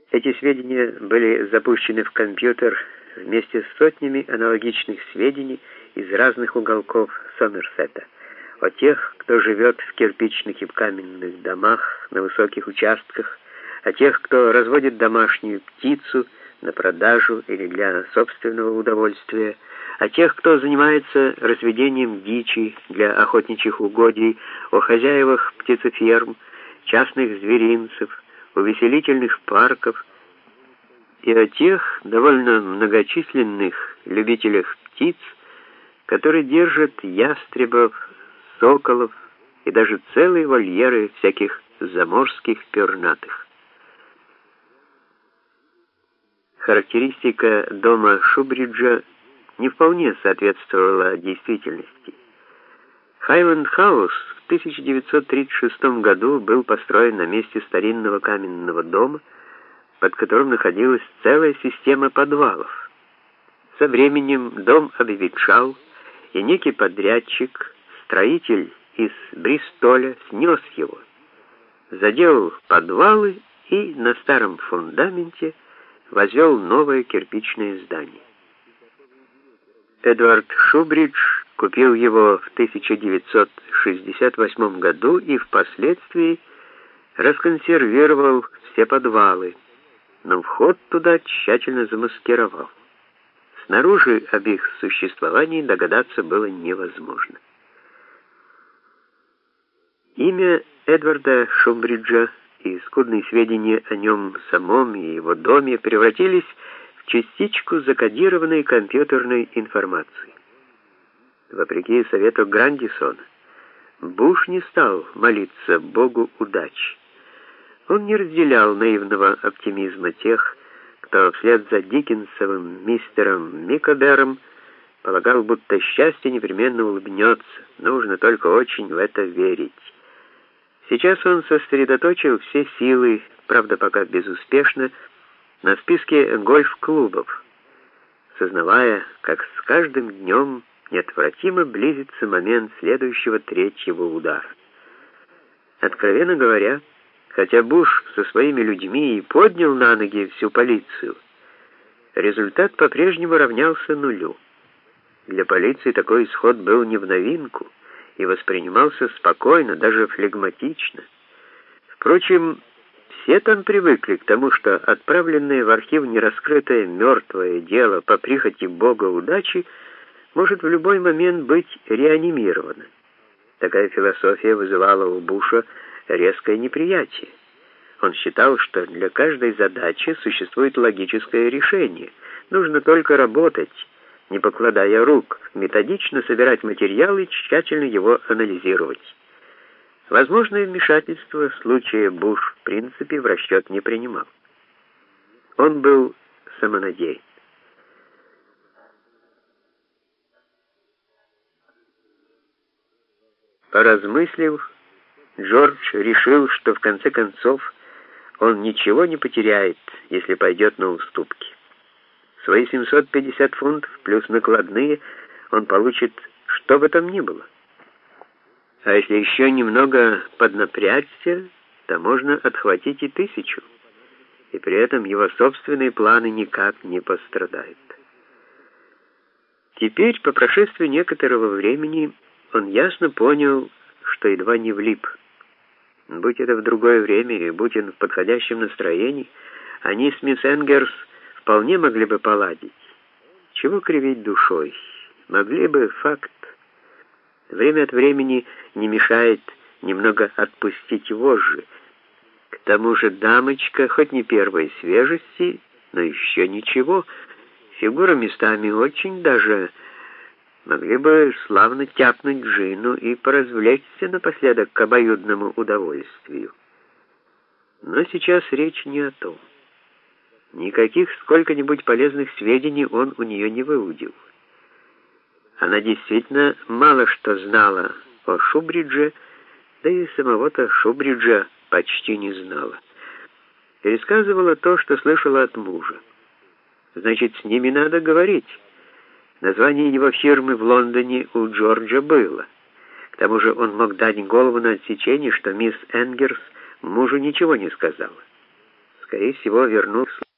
Эти сведения были запущены в компьютер вместе с сотнями аналогичных сведений из разных уголков Сомерсета. О тех, кто живет в кирпичных и каменных домах на высоких участках, о тех, кто разводит домашнюю птицу на продажу или для собственного удовольствия, о тех, кто занимается разведением дичи для охотничьих угодий, о хозяевах птицеферм, частных зверинцев, увеселительных парков и о тех довольно многочисленных любителях птиц, которые держат ястребов, соколов и даже целые вольеры всяких заморских пернатых. Характеристика дома Шубриджа не вполне соответствовала действительности. Хайленд-хаус в 1936 году был построен на месте старинного каменного дома, под которым находилась целая система подвалов. Со временем дом обветшал, и некий подрядчик, строитель из Бристоля, снес его, заделал подвалы и на старом фундаменте возвел новое кирпичное здание. Эдвард Шубридж купил его в 1968 году и впоследствии расконсервировал все подвалы, но вход туда тщательно замаскировал. Снаружи об их существовании догадаться было невозможно. Имя Эдварда Шубриджа и скудные сведения о нем самом и его доме превратились в частичку закодированной компьютерной информации. Вопреки совету Грандисона, Буш не стал молиться Богу удачи. Он не разделял наивного оптимизма тех, кто вслед за Диккенсовым мистером Микобером полагал, будто счастье непременно улыбнется, нужно только очень в это верить. Сейчас он сосредоточил все силы, правда пока безуспешно, на списке гольф-клубов, сознавая, как с каждым днем неотвратимо близится момент следующего третьего удара. Откровенно говоря, хотя Буш со своими людьми и поднял на ноги всю полицию, результат по-прежнему равнялся нулю. Для полиции такой исход был не в новинку и воспринимался спокойно, даже флегматично. Впрочем, все там привыкли к тому, что отправленное в архив нераскрытое мертвое дело по прихоти Бога удачи может в любой момент быть реанимировано. Такая философия вызывала у Буша резкое неприятие. Он считал, что для каждой задачи существует логическое решение. Нужно только работать, не покладая рук, методично собирать материал и тщательно его анализировать. Возможное вмешательство в случае Буш в принципе в расчет не принимал. Он был самонадеян. Поразмыслив, Джордж решил, что в конце концов он ничего не потеряет, если пойдет на уступки. Свои 750 фунтов плюс накладные он получит, что бы там ни было. А если еще немного поднапрячься, то можно отхватить и 1000, и при этом его собственные планы никак не пострадают. Теперь, по прошествии некоторого времени, он ясно понял, что едва не влип. Будь это в другое время, и будь он в подходящем настроении, они с мисс Энгерс вполне могли бы поладить. Чего кривить душой? Могли бы, факт. Время от времени не мешает немного отпустить вожжи. К тому же дамочка, хоть не первой свежести, но еще ничего, фигура местами очень даже... Могли бы славно тяпнуть Джину и поразвлечься напоследок к обоюдному удовольствию. Но сейчас речь не о том. Никаких сколько-нибудь полезных сведений он у нее не выудил. Она действительно мало что знала о Шубридже, да и самого-то Шубриджа почти не знала. Пересказывала то, что слышала от мужа. Значит, с ними надо говорить. Название его фирмы в Лондоне у Джорджа было. К тому же он мог дать голову на отсечение, что мисс Энгерс мужу ничего не сказала. скорее всего, вернулся